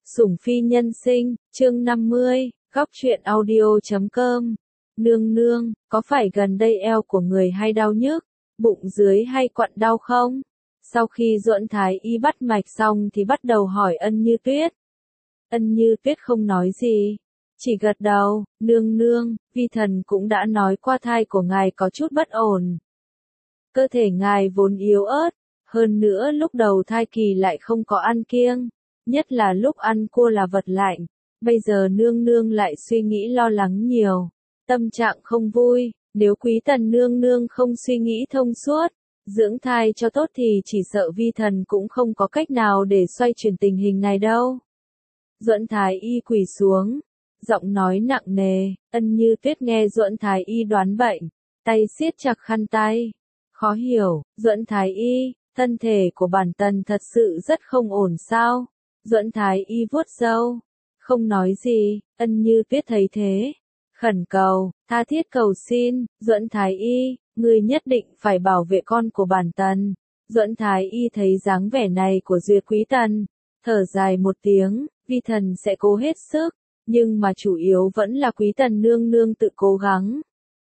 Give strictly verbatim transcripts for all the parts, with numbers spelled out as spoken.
Sủng phi nhân sinh, chương năm mươi, góc truyện audio chấm com. Nương nương, có phải gần đây eo của người hay đau nhức, bụng dưới hay quặn đau không? Sau khi Duẫn Thái Y bắt mạch xong thì bắt đầu hỏi Ân Như Tuyết. Ân Như Tuyết không nói gì, chỉ gật đầu. Nương nương, vi thần cũng đã nói qua thai của ngài có chút bất ổn. Cơ thể ngài vốn yếu ớt, hơn nữa lúc đầu thai kỳ lại không có ăn kiêng, nhất là lúc ăn cua là vật lạnh. Bây giờ nương nương lại suy nghĩ lo lắng nhiều, tâm trạng không vui. Nếu Quý Tần nương nương không suy nghĩ thông suốt, dưỡng thai cho tốt thì chỉ sợ vi thần cũng không có cách nào để xoay chuyển tình hình này đâu. Duẫn Thái Y quỳ xuống, giọng nói nặng nề. Ân Như Tuyết nghe Duẫn Thái Y đoán bệnh, tay siết chặt khăn tay. Khó hiểu, Duẫn Thái Y, thân thể của bản tần thật sự rất không ổn sao? Duẫn Thái Y vuốt râu, không nói gì. Ân Như Tuyết thấy thế, khẩn cầu, tha thiết cầu xin. Duẫn Thái Y, ngươi nhất định phải bảo vệ con của bản tần. Duẫn Thái Y thấy dáng vẻ này của Duyệt Quý Tần, thở dài một tiếng, vi thần sẽ cố hết sức, nhưng mà chủ yếu vẫn là Quý Tần nương nương tự cố gắng.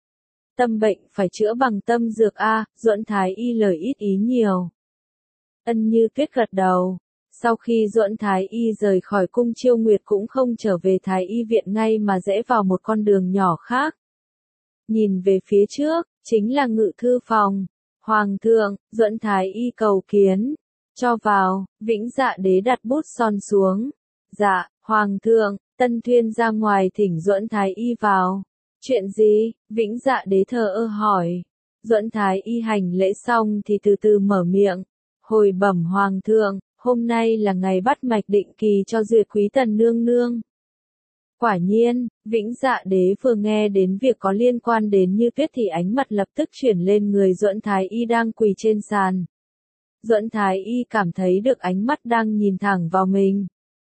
Tâm bệnh phải chữa bằng tâm dược a. Duẫn Thái Y lời ít ý nhiều. Ân Như Tuyết gật đầu. Sau khi Duẫn Thái Y rời khỏi cung Chiêu Nguyệt cũng không trở về Thái Y viện ngay mà rẽ vào một con đường nhỏ khác. Nhìn về phía trước, chính là ngự thư phòng. Hoàng thượng, Duẫn Thái Y cầu kiến. Cho vào. Vĩnh Dạ Đế đặt bút son xuống. Dạ, Hoàng thượng. Tân Thuyên ra ngoài thỉnh Duẫn Thái Y vào. Chuyện gì? Vĩnh Dạ Đế thờ ơ hỏi. Duẫn Thái Y hành lễ xong thì từ từ mở miệng. Hồi bẩm Hoàng thượng, hôm nay là ngày bắt mạch định kỳ cho Duyệt Quý Tần nương nương. Quả nhiên, Vĩnh Dạ Đế vừa nghe đến việc có liên quan đến Như Tuyết thì ánh mặt lập tức chuyển lên người Duẫn Thái Y đang quỳ trên sàn. Duẫn Thái Y cảm thấy được ánh mắt đang nhìn thẳng vào mình.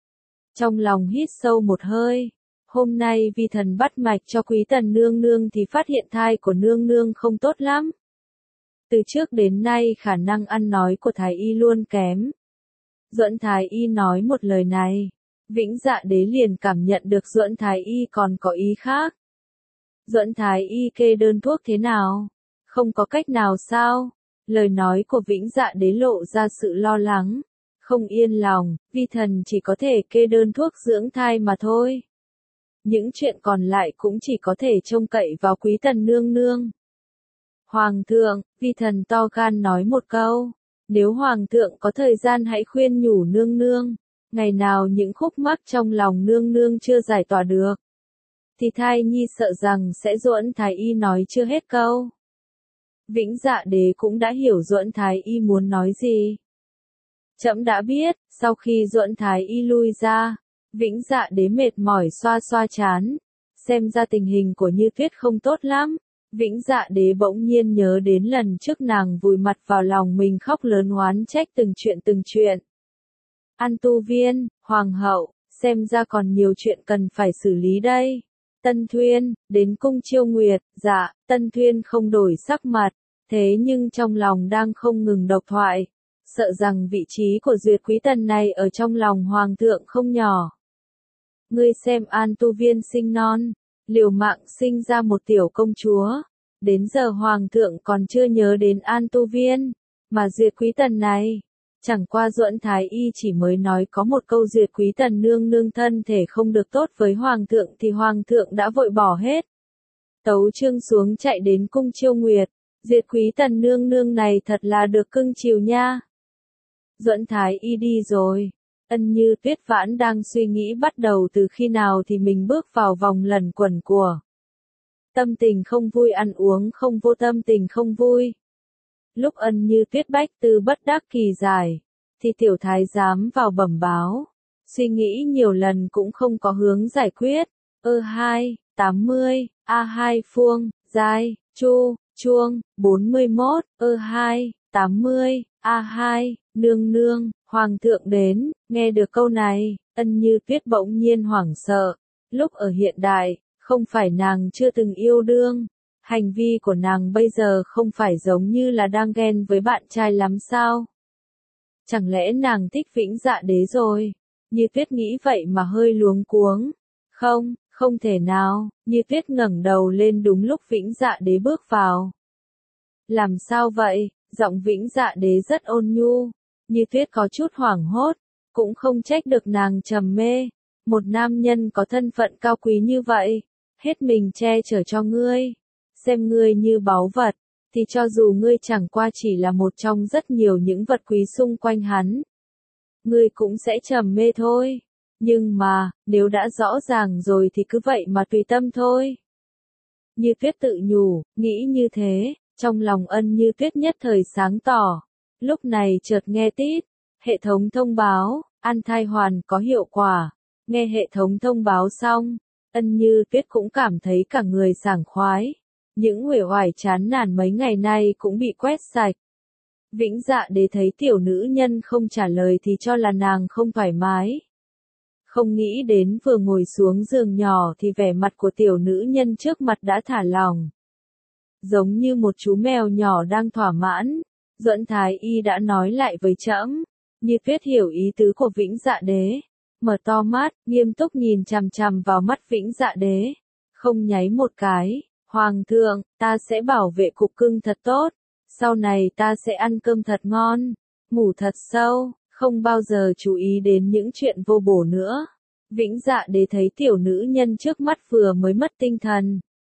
Trong lòng hít sâu một hơi. Hôm nay vi thần bắt mạch cho Quý Tần nương nương thì phát hiện thai của nương nương không tốt lắm. Từ trước đến nay khả năng ăn nói của Thái Y luôn kém. Duẫn Thái Y nói một lời này, Vĩnh Dạ Đế liền cảm nhận được Duẫn Thái Y còn có ý khác. Duẫn Thái Y kê đơn thuốc thế nào? Không có cách nào sao? Lời nói của Vĩnh Dạ Đế lộ ra sự lo lắng, không yên lòng. Vi thần chỉ có thể kê đơn thuốc dưỡng thai mà thôi. Những chuyện còn lại cũng chỉ có thể trông cậy vào Quý Tần nương nương. Hoàng thượng, vi thần to gan nói một câu. Nếu Hoàng thượng có thời gian hãy khuyên nhủ nương nương. Ngày nào những khúc mắc trong lòng nương nương chưa giải tỏa được, thì thai nhi sợ rằng sẽ. Duẫn Thái Y nói chưa hết câu. Vĩnh Dạ Đế cũng đã hiểu Duẫn Thái Y muốn nói gì. Trẫm đã biết. Sau khi Duẫn Thái Y lui ra, Vĩnh Dạ Đế mệt mỏi xoa xoa trán. Xem ra tình hình của Như Tuyết không tốt lắm. Vĩnh Dạ Đế bỗng nhiên nhớ đến lần trước nàng vùi mặt vào lòng mình khóc lớn oán trách từng chuyện từng chuyện. An Tu Viên, Hoàng hậu, xem ra còn nhiều chuyện cần phải xử lý đây. Tân Thuyên, đến cung Chiêu Nguyệt. Dạ. Tân Thuyên không đổi sắc mặt, thế nhưng trong lòng đang không ngừng độc thoại, sợ rằng vị trí của Duyệt Quý Tần này ở trong lòng Hoàng thượng không nhỏ. Ngươi xem An Tu Viên sinh non, liều mạng sinh ra một tiểu công chúa. Đến giờ Hoàng thượng còn chưa nhớ đến An Tu Viên, mà Duyệt Quý Tần này. Chẳng qua Duẫn Thái Y chỉ mới nói có một câu Duyệt Quý Tần nương nương thân thể không được tốt với Hoàng thượng thì Hoàng thượng đã vội bỏ hết. Tấu chương xuống chạy đến cung Chiêu Nguyệt. Duyệt Quý Tần nương nương này thật là được cưng chiều nha. Duẫn Thái Y đi rồi. Ân Như Tuyết vãn đang suy nghĩ bắt đầu từ khi nào thì mình bước vào vòng lẩn quẩn của tâm tình không vui, ăn uống không vô, tâm tình không vui. Lúc Ân Như Tuyết bách tư bất đắc kỳ giải, thì tiểu thái giám vào bẩm báo. Suy nghĩ nhiều lần cũng không có hướng giải quyết. Ơ hai, tám mươi, A hai Phương, Giai, Chu, Chuông, bốn mươi mốt, Ơ hai, tám mươi, A hai, nương nương, Hoàng thượng đến. Nghe được câu này, Ân Như Tuyết bỗng nhiên hoảng sợ. Lúc ở hiện đại, không phải nàng chưa từng yêu đương. Hành vi của nàng bây giờ không phải giống như là đang ghen với bạn trai lắm sao? Chẳng lẽ nàng thích Vĩnh Dạ Đế rồi? Như Tuyết nghĩ vậy mà hơi luống cuống. Không, không thể nào, Như Tuyết ngẩng đầu lên đúng lúc Vĩnh Dạ Đế bước vào. Làm sao vậy? Giọng Vĩnh Dạ Đế rất ôn nhu. Như Tuyết có chút hoảng hốt, cũng không trách được nàng trầm mê. Một nam nhân có thân phận cao quý như vậy, hết mình che chở cho ngươi, xem ngươi như báu vật, thì cho dù ngươi chẳng qua chỉ là một trong rất nhiều những vật quý xung quanh hắn, ngươi cũng sẽ trầm mê thôi. Nhưng mà, nếu đã rõ ràng rồi thì cứ vậy mà tùy tâm thôi. Như Tuyết tự nhủ, nghĩ như thế, trong lòng Ân Như Tuyết nhất thời sáng tỏ. Lúc này chợt nghe tít, hệ thống thông báo, ăn thai hoàn có hiệu quả. Nghe hệ thống thông báo xong, Ân Như Tuyết cũng cảm thấy cả người sảng khoái. Những uể oải chán nản mấy ngày nay cũng bị quét sạch. Vĩnh Dạ Đế thấy tiểu nữ nhân không trả lời thì cho là nàng không thoải mái. Không nghĩ đến vừa ngồi xuống giường nhỏ thì vẻ mặt của tiểu nữ nhân trước mặt đã thả lỏng. Giống như một chú mèo nhỏ đang thỏa mãn, Duẫn Thái Y đã nói lại với trẫm. Như Tuyết hiểu ý tứ của Vĩnh Dạ Đế, mở to mắt, nghiêm túc nhìn chằm chằm vào mắt Vĩnh Dạ Đế, không nháy một cái. Hoàng thượng, ta sẽ bảo vệ cục cưng thật tốt, sau này ta sẽ ăn cơm thật ngon, ngủ thật sâu, không bao giờ chú ý đến những chuyện vô bổ nữa. Vĩnh Dạ Đế thấy tiểu nữ nhân trước mắt vừa mới mất tinh thần.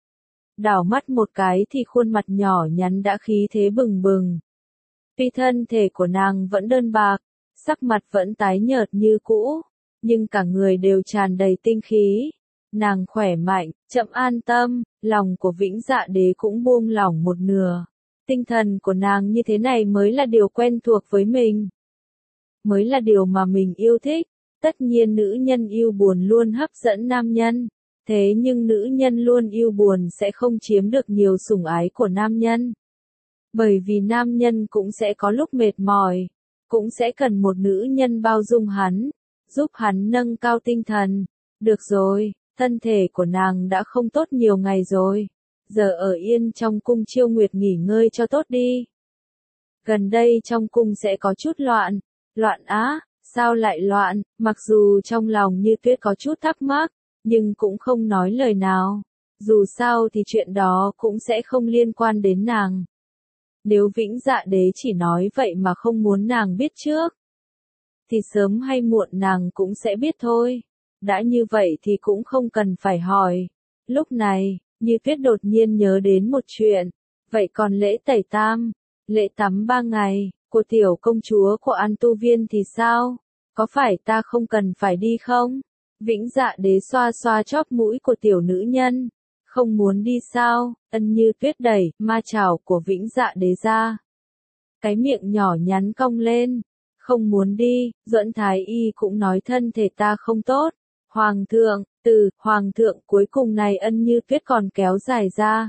Đảo mắt một cái thì khuôn mặt nhỏ nhắn đã khí thế bừng bừng. Tuy thân thể của nàng vẫn đơn bạc, sắc mặt vẫn tái nhợt như cũ, nhưng cả người đều tràn đầy tinh khí. Nàng khỏe mạnh, chậm an tâm, lòng của Vĩnh Dạ Đế cũng buông lỏng một nửa. Tinh thần của nàng như thế này mới là điều quen thuộc với mình. Mới là điều mà mình yêu thích. Tất nhiên nữ nhân yêu buồn luôn hấp dẫn nam nhân. Thế nhưng nữ nhân luôn yêu buồn sẽ không chiếm được nhiều sủng ái của nam nhân. Bởi vì nam nhân cũng sẽ có lúc mệt mỏi, cũng sẽ cần một nữ nhân bao dung hắn, giúp hắn nâng cao tinh thần. Được rồi, thân thể của nàng đã không tốt nhiều ngày rồi, giờ ở yên trong cung Chiêu Nguyệt nghỉ ngơi cho tốt đi. Gần đây trong cung sẽ có chút loạn. Loạn á, sao lại loạn? Mặc dù trong lòng Như Tuyết có chút thắc mắc, nhưng cũng không nói lời nào. Dù sao thì chuyện đó cũng sẽ không liên quan đến nàng. Nếu Vĩnh Dạ Đế chỉ nói vậy mà không muốn nàng biết trước, thì sớm hay muộn nàng cũng sẽ biết thôi. Đã như vậy thì cũng không cần phải hỏi. Lúc này, Như Tuyết đột nhiên nhớ đến một chuyện. Vậy còn lễ tẩy tam, lễ tắm ba ngày, của tiểu công chúa của An Tu Viên thì sao? Có phải ta không cần phải đi không? Vĩnh Dạ Đế xoa xoa chóp mũi của tiểu nữ nhân. Không muốn đi sao? Ân Như Tuyết đẩy ma chảo của Vĩnh Dạ Đế ra. Cái miệng nhỏ nhắn cong lên. Không muốn đi, Duẫn Thái Y cũng nói thân thể ta không tốt. Hoàng thượng, từ, Hoàng thượng cuối cùng này Ân Như Tuyết còn kéo dài ra.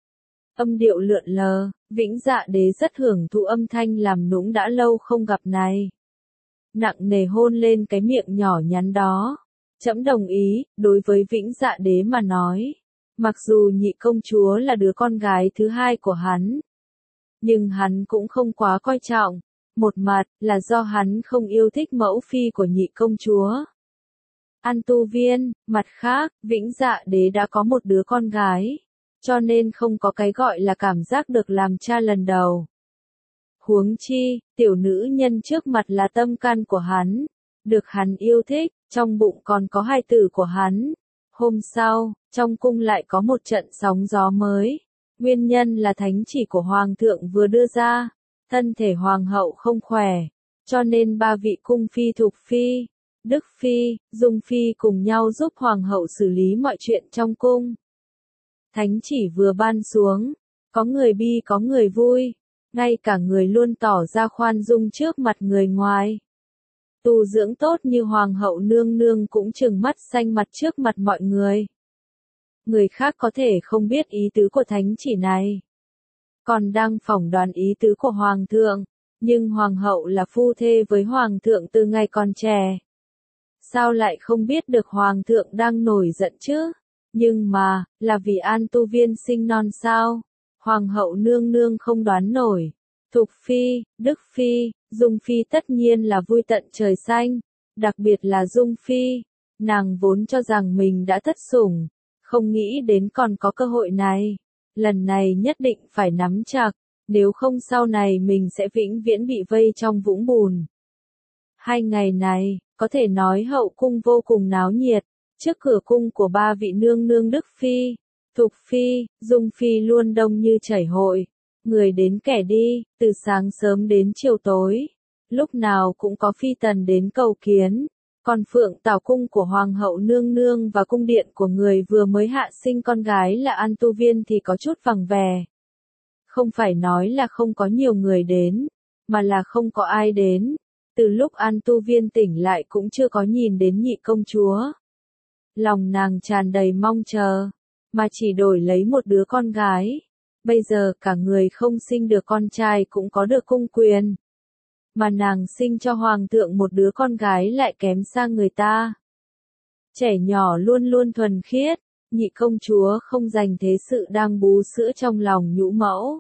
Âm điệu lượn lờ, Vĩnh Dạ Đế rất hưởng thụ âm thanh làm nũng đã lâu không gặp này. Nặng nề hôn lên cái miệng nhỏ nhắn đó. Trẫm đồng ý, đối với Vĩnh Dạ Đế mà nói. Mặc dù nhị công chúa là đứa con gái thứ hai của hắn, nhưng hắn cũng không quá coi trọng. Một mặt là do hắn không yêu thích mẫu phi của nhị công chúa An Tu Viên, mặt khác, Vĩnh Dạ Đế đã có một đứa con gái, cho nên không có cái gọi là cảm giác được làm cha lần đầu. Huống chi, tiểu nữ nhân trước mặt là tâm can của hắn, được hắn yêu thích, trong bụng còn có hai tử của hắn. Hôm sau, trong cung lại có một trận sóng gió mới. Nguyên nhân là thánh chỉ của Hoàng thượng vừa đưa ra. Thân thể Hoàng hậu không khỏe, cho nên ba vị cung phi Thục Phi, Đức Phi, Dung Phi cùng nhau giúp Hoàng hậu xử lý mọi chuyện trong cung. Thánh chỉ vừa ban xuống, có người bi có người vui, ngay cả người luôn tỏ ra khoan dung trước mặt người ngoài. Tu dưỡng tốt như Hoàng hậu nương nương cũng trừng mắt xanh mặt trước mặt mọi người. Người khác có thể không biết ý tứ của thánh chỉ này, còn đang phỏng đoán ý tứ của Hoàng thượng, nhưng Hoàng hậu là phu thê với Hoàng thượng từ ngày còn trẻ. Sao lại không biết được Hoàng thượng đang nổi giận chứ? Nhưng mà, là vì An Tu Viên sinh non sao? Hoàng hậu nương nương không đoán nổi. Thục Phi, Đức Phi, Dung Phi tất nhiên là vui tận trời xanh. Đặc biệt là Dung Phi, nàng vốn cho rằng mình đã thất sủng, không nghĩ đến còn có cơ hội này. Lần này nhất định phải nắm chặt, nếu không sau này mình sẽ vĩnh viễn bị vây trong vũng bùn. Hai ngày này, có thể nói hậu cung vô cùng náo nhiệt, trước cửa cung của ba vị nương nương Đức Phi, Thục Phi, Dung Phi luôn đông như chảy hội, người đến kẻ đi, từ sáng sớm đến chiều tối, lúc nào cũng có phi tần đến cầu kiến. Còn Phượng Tảo cung của Hoàng hậu nương nương và cung điện của người vừa mới hạ sinh con gái là An Tu Viên thì có chút vắng vẻ. Không phải nói là không có nhiều người đến, mà là không có ai đến. Từ lúc An Tu Viên tỉnh lại cũng chưa có nhìn đến nhị công chúa. Lòng nàng tràn đầy mong chờ, mà chỉ đổi lấy một đứa con gái. Bây giờ cả người không sinh được con trai cũng có được cung quyền. Mà nàng sinh cho hoàng thượng một đứa con gái lại kém xa người ta. Trẻ nhỏ luôn luôn thuần khiết, nhị công chúa không dành thế sự đang bú sữa trong lòng nhũ mẫu.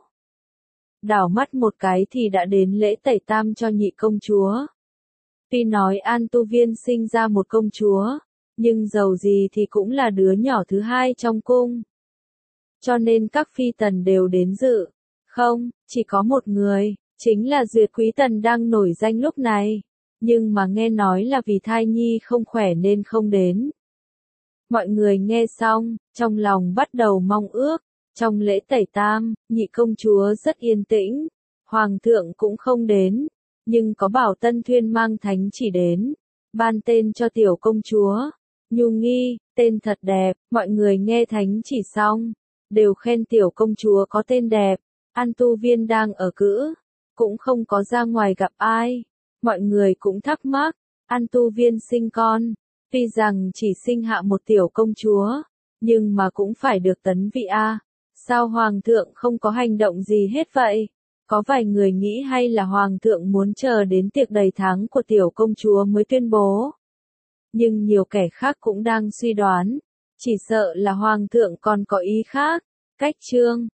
Đảo mắt một cái thì đã đến lễ tẩy tam cho nhị công chúa. Tuy nói An Tu Viên sinh ra một công chúa, nhưng dầu gì thì cũng là đứa nhỏ thứ hai trong cung. Cho nên các phi tần đều đến dự. Không, chỉ có một người, chính là Duyệt Quý Tần đang nổi danh lúc này. Nhưng mà nghe nói là vì thai nhi không khỏe nên không đến. Mọi người nghe xong, trong lòng bắt đầu mong ước. Trong lễ tẩy tam, nhị công chúa rất yên tĩnh. Hoàng thượng cũng không đến. Nhưng có bảo Tân Thuyên mang thánh chỉ đến. Ban tên cho tiểu công chúa. Nhu Nghi, tên thật đẹp. Mọi người nghe thánh chỉ xong, đều khen tiểu công chúa có tên đẹp. An Tu Viên đang ở cữ, cũng không có ra ngoài gặp ai. Mọi người cũng thắc mắc, An Tu Viên sinh con, tuy rằng chỉ sinh hạ một tiểu công chúa, nhưng mà cũng phải được tấn vị a. Sao hoàng thượng không có hành động gì hết vậy? Có vài người nghĩ hay là hoàng thượng muốn chờ đến tiệc đầy tháng của tiểu công chúa mới tuyên bố. Nhưng nhiều kẻ khác cũng đang suy đoán, chỉ sợ là hoàng thượng còn có ý khác. Cách chương